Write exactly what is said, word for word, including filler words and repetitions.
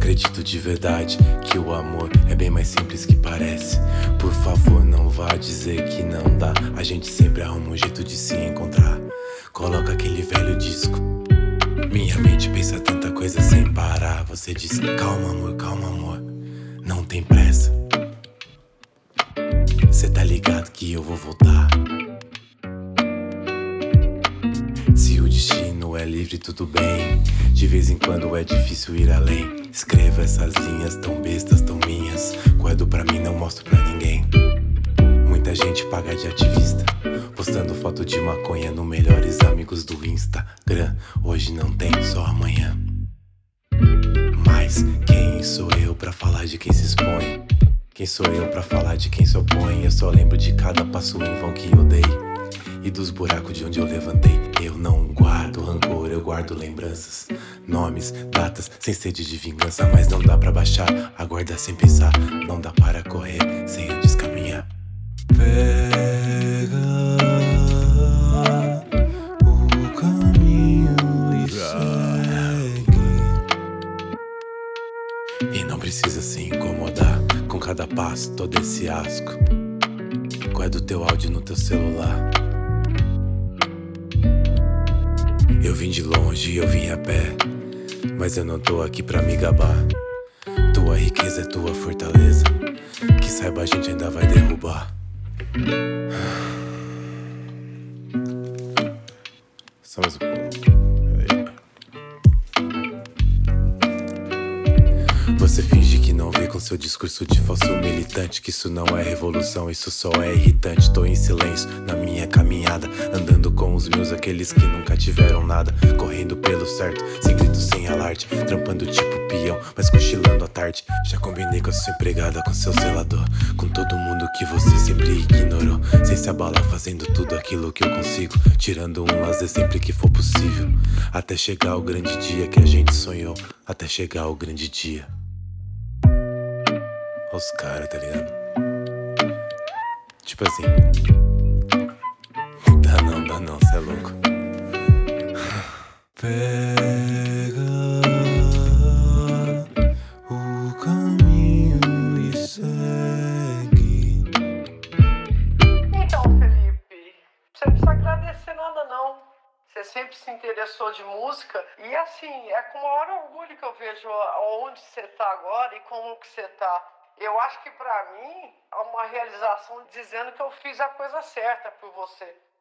acredito de verdade que o amor é bem mais simples que parece. Por favor, não vá dizer que não dá. A gente sempre arruma um jeito de se encontrar. Coloca aquele velho disco. Minha mente pensa tanta coisa sem parar. Você diz, calma amor, calma amor, não tem pressa. Cê tá ligado que eu vou voltar. Se o destino é livre, tudo bem. De vez em quando é difícil ir além. Escreva essas linhas tão bestas, tão minhas. Guardo pra mim, não mostro pra ninguém. Muita gente paga de ativista, postando foto de maconha no Melhores Amigos do Instagram. Hoje não tem, só amanhã. Mas quem sou eu pra falar de quem se expõe? Quem sou eu pra falar de quem se opõe? Eu só lembro de cada passo em vão que eu dei e dos buracos de onde eu levantei. Eu não guardo rancor, eu guardo lembranças, nomes, datas, sem sede de vingança. Mas não dá pra baixar a guarda sem pensar. Não dá para correr sem antes caminhar. Pega o caminho e segue. E não precisa se incomodar com cada passo, todo esse asco. Guarda o teu áudio no teu celular. Eu vim de longe, eu vim a pé, mas eu não tô aqui pra me gabar. Tua riqueza é tua fortaleza, que saiba a gente ainda vai derrubar. Só mais um pouco. Você finge que não vê com seu discurso de falso militante, que isso não é revolução, isso só é irritante. Tô em silêncio na minha caminhada, andando com os meus, aqueles que nunca tiveram nada. Correndo pelo certo, sem grito, sem alarde, trampando tipo peão, mas cochilando à tarde. Já combinei com a sua empregada, com seu zelador, com todo mundo que você sempre ignorou. Sem se abalar, fazendo tudo aquilo que eu consigo, tirando um lazer sempre que for possível. Até chegar o grande dia que a gente sonhou, até chegar o grande dia. Olha os caras, tá ligado? Tipo assim, dá não, dá não, cê é louco. Pega o caminho e segue. Então, Felipe, você não precisa agradecer nada não. Você sempre se interessou de música e assim, é com o maior orgulho que eu vejo onde você tá agora e como que você tá. Eu acho que pra mim é uma realização dizendo que eu fiz a coisa certa por você.